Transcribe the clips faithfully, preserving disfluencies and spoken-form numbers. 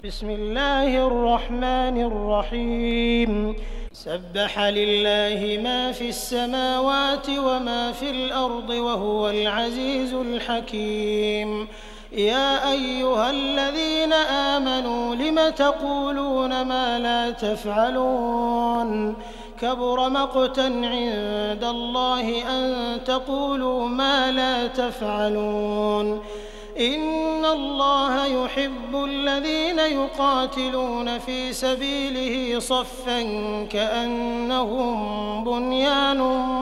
بسم الله الرحمن الرحيم سبح لله ما في السماوات وما في الأرض وهو العزيز الحكيم يا أيها الذين آمنوا لم تقولون ما لا تفعلون كبر مقتا عند الله أن تقولوا ما لا تفعلون إن الله يحب الذين يقاتلون في سبيله صفا كأنهم بنيان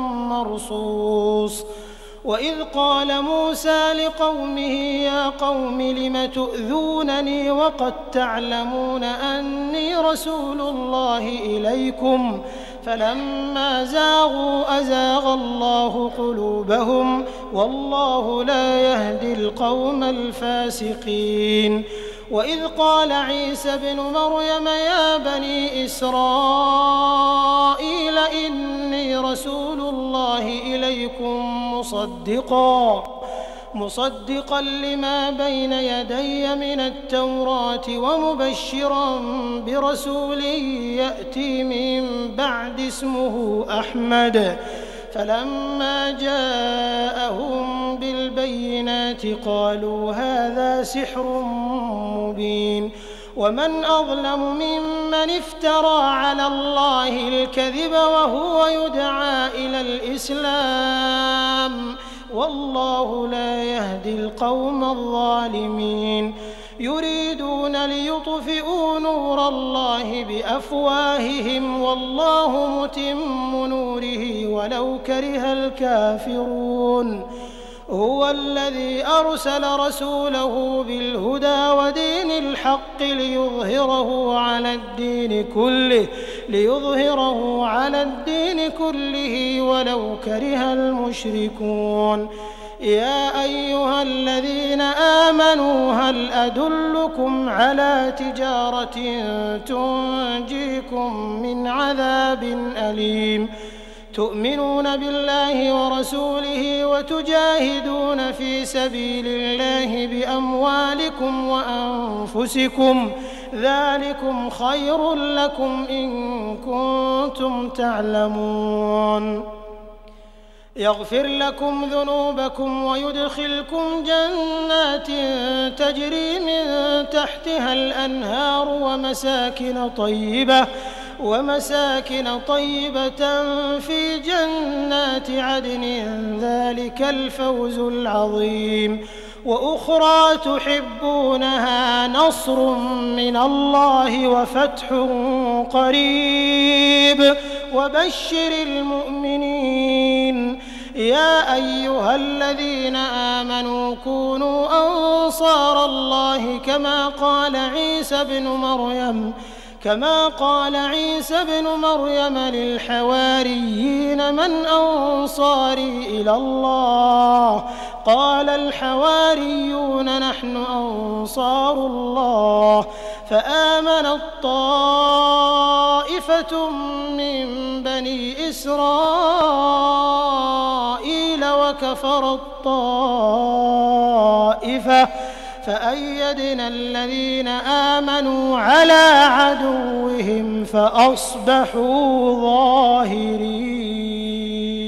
مرصوص وإذ قال موسى لقومه يا قوم لم تؤذونني وقد تعلمون أني رسول الله إليكم فلما زاغوا أزاغ الله قلوبهم والله لا يهدي القوم الفاسقين وإذ قال عيسى ابن مريم يا بني إسرائيل إني رسول الله إليكم مصدقا مصدقا لما بين يدي من التوراة ومبشرا برسول يأتي من بعد اسمه أحمد فلما جاءهم بالبينات قالوا هذا سحر مبين ومن أظلم ممن افترى على الله الكذب وهو يدعى إلى الإسلام والله لا يهدي القوم الظالمين يريدون ليطفئوا نور الله بأفواههم والله متم نوره ولو كره الكافرون هو الذي أرسل رسوله بالهدى ودين الحق ليظهره على الدين كله ليظهره على الدين كله ولو كره المشركون يا أيها الذين آمنوا هل أدلكم على تجارة تنجيكم من عذاب أليم تؤمنون بالله ورسوله وتجاهدون في سبيل الله بأموالكم وأنفسكم ذلكم خير لكم إن كنتم تعلمون يغفر لكم ذنوبكم ويدخلكم جنات تجري من تحتها الأنهار ومساكن طيبة ومساكن طيبة في جنات عدن ذلك الفوز العظيم وأخرى تحبونها نصر من الله وفتح قريب وبشر المؤمنين يا أيها الذين آمنوا كونوا أنصار الله كما قال عيسى ابن مريم كما قال عيسى ابن مريم للحواريين من أنصاري إلى الله قال الحواريون نحن أنصار الله فآمنت طائفة من بني إسرائيل وكفرت طائفة فأيدنا الذين آمنوا على عدوهم فأصبحوا ظاهرين.